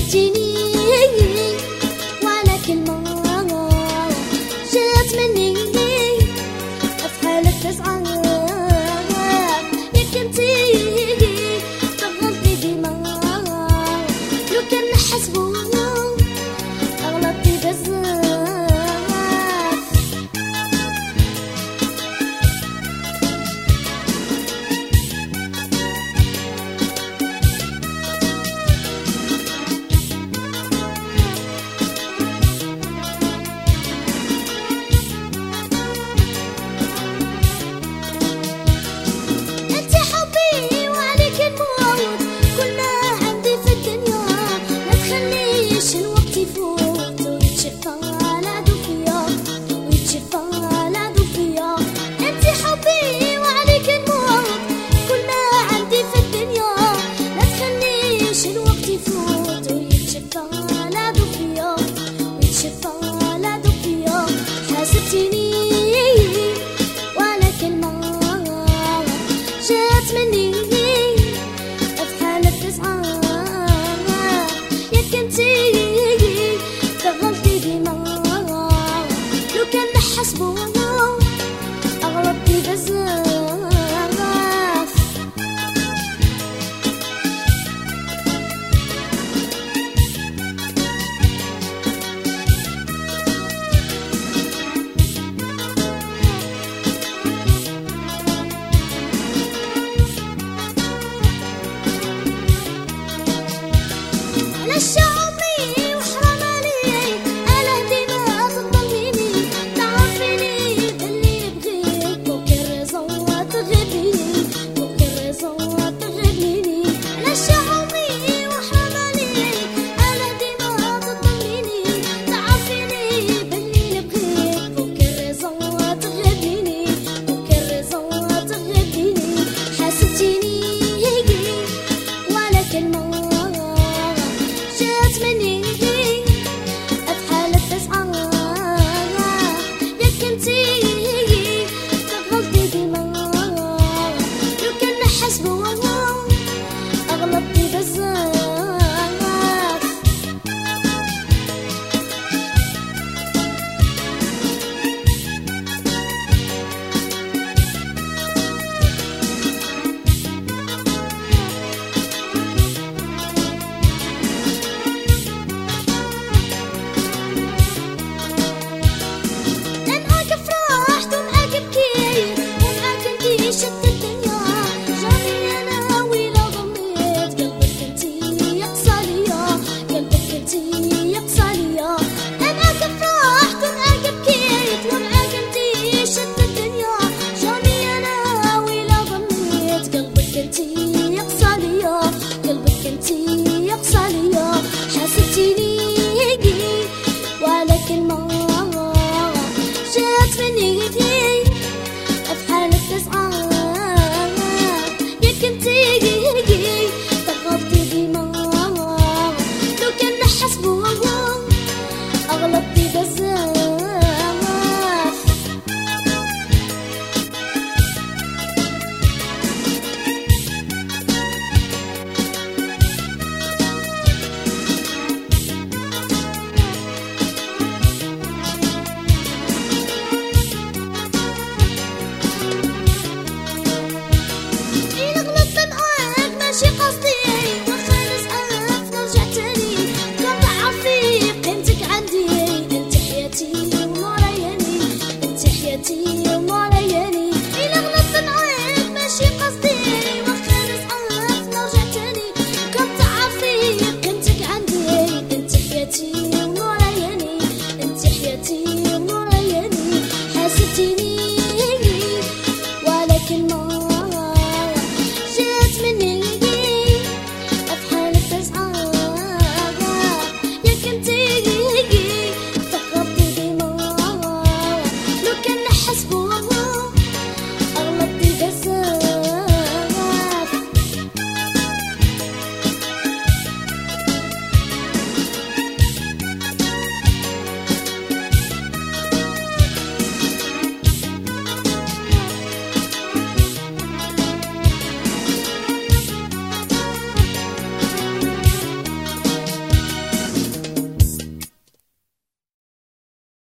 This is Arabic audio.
حسبتيني وعلى كلمة جات مني أفعالك تزعل يا كنتي تغلطي ديما لو كان نحسبو أغلطي بزاف. جات مني أفعالك تزعل يا كنتي تغلطي ديما لو كان نحسبو أغلطي بزاف. عمري وحرام عليك أنا ديما تضليني تعرفيني باللي نبغيك وكل رزوة تغبيني وكل رزوة تغبيني. علاش عمري وحرام عليك أنا ديما تضليني تعرفيني باللي نبغيك وكل رزوة تغبيني وكل رزوة تغبيني. حسبتيني وعلى كلمة جات مني أفعالك تزعل يا كنتي تغلطي ديما لو كان نحسبو أغلطي بزاف. حسبتيني وعلى كلمة جات مني أفعالك تزعل يا كنتي تغلطي ديما لو كان نحسبو أغلطي بزاف. ماشي قصدي وخير اسألك نرجع تاني كون تعرفي قيمتك عندي انت حياتي ونور عيني انت حياتي